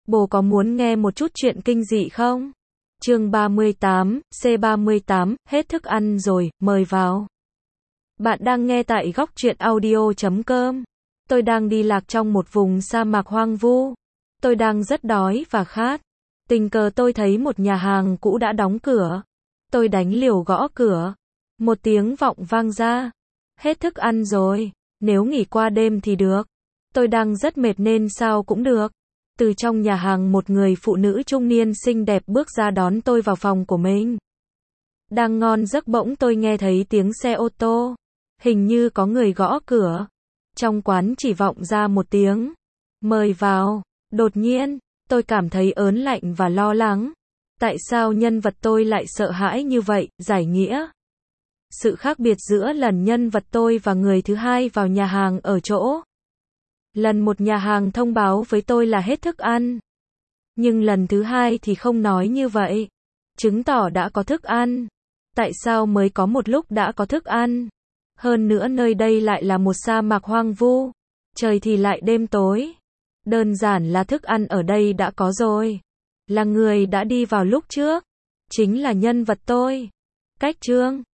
Bố có muốn nghe một chút chuyện kinh dị không? Chương 38, C38, hết thức ăn rồi, mời vào. Bạn đang nghe tại góc truyện audio.com. Tôi đang đi lạc trong một vùng sa mạc hoang vu. Tôi đang rất đói và khát. Tình cờ tôi thấy một nhà hàng cũ đã đóng cửa. Tôi đánh liều gõ cửa. Một tiếng vọng vang ra. Hết thức ăn rồi, nếu nghỉ qua đêm thì được. Tôi đang rất mệt nên sao cũng được. Từ trong nhà hàng một người phụ nữ trung niên xinh đẹp bước ra đón tôi vào phòng của mình. Đang ngon giấc bỗng tôi nghe thấy tiếng xe ô tô. Hình như có người gõ cửa. Trong quán chỉ vọng ra một tiếng. Mời vào. Đột nhiên, tôi cảm thấy ớn lạnh và lo lắng. Tại sao nhân vật tôi lại sợ hãi như vậy, giải nghĩa? Sự khác biệt giữa lần nhân vật tôi và người thứ hai vào nhà hàng ở chỗ. Lần một nhà hàng thông báo với tôi là hết thức ăn. Nhưng lần thứ hai thì không nói như vậy. Chứng tỏ đã có thức ăn. Tại sao mới có một lúc đã có thức ăn? Hơn nữa nơi đây lại là một sa mạc hoang vu. Trời thì lại đêm tối. Đơn giản là thức ăn ở đây đã có rồi. Là người đã đi vào lúc trước. Chính là nhân vật tôi. Cách chương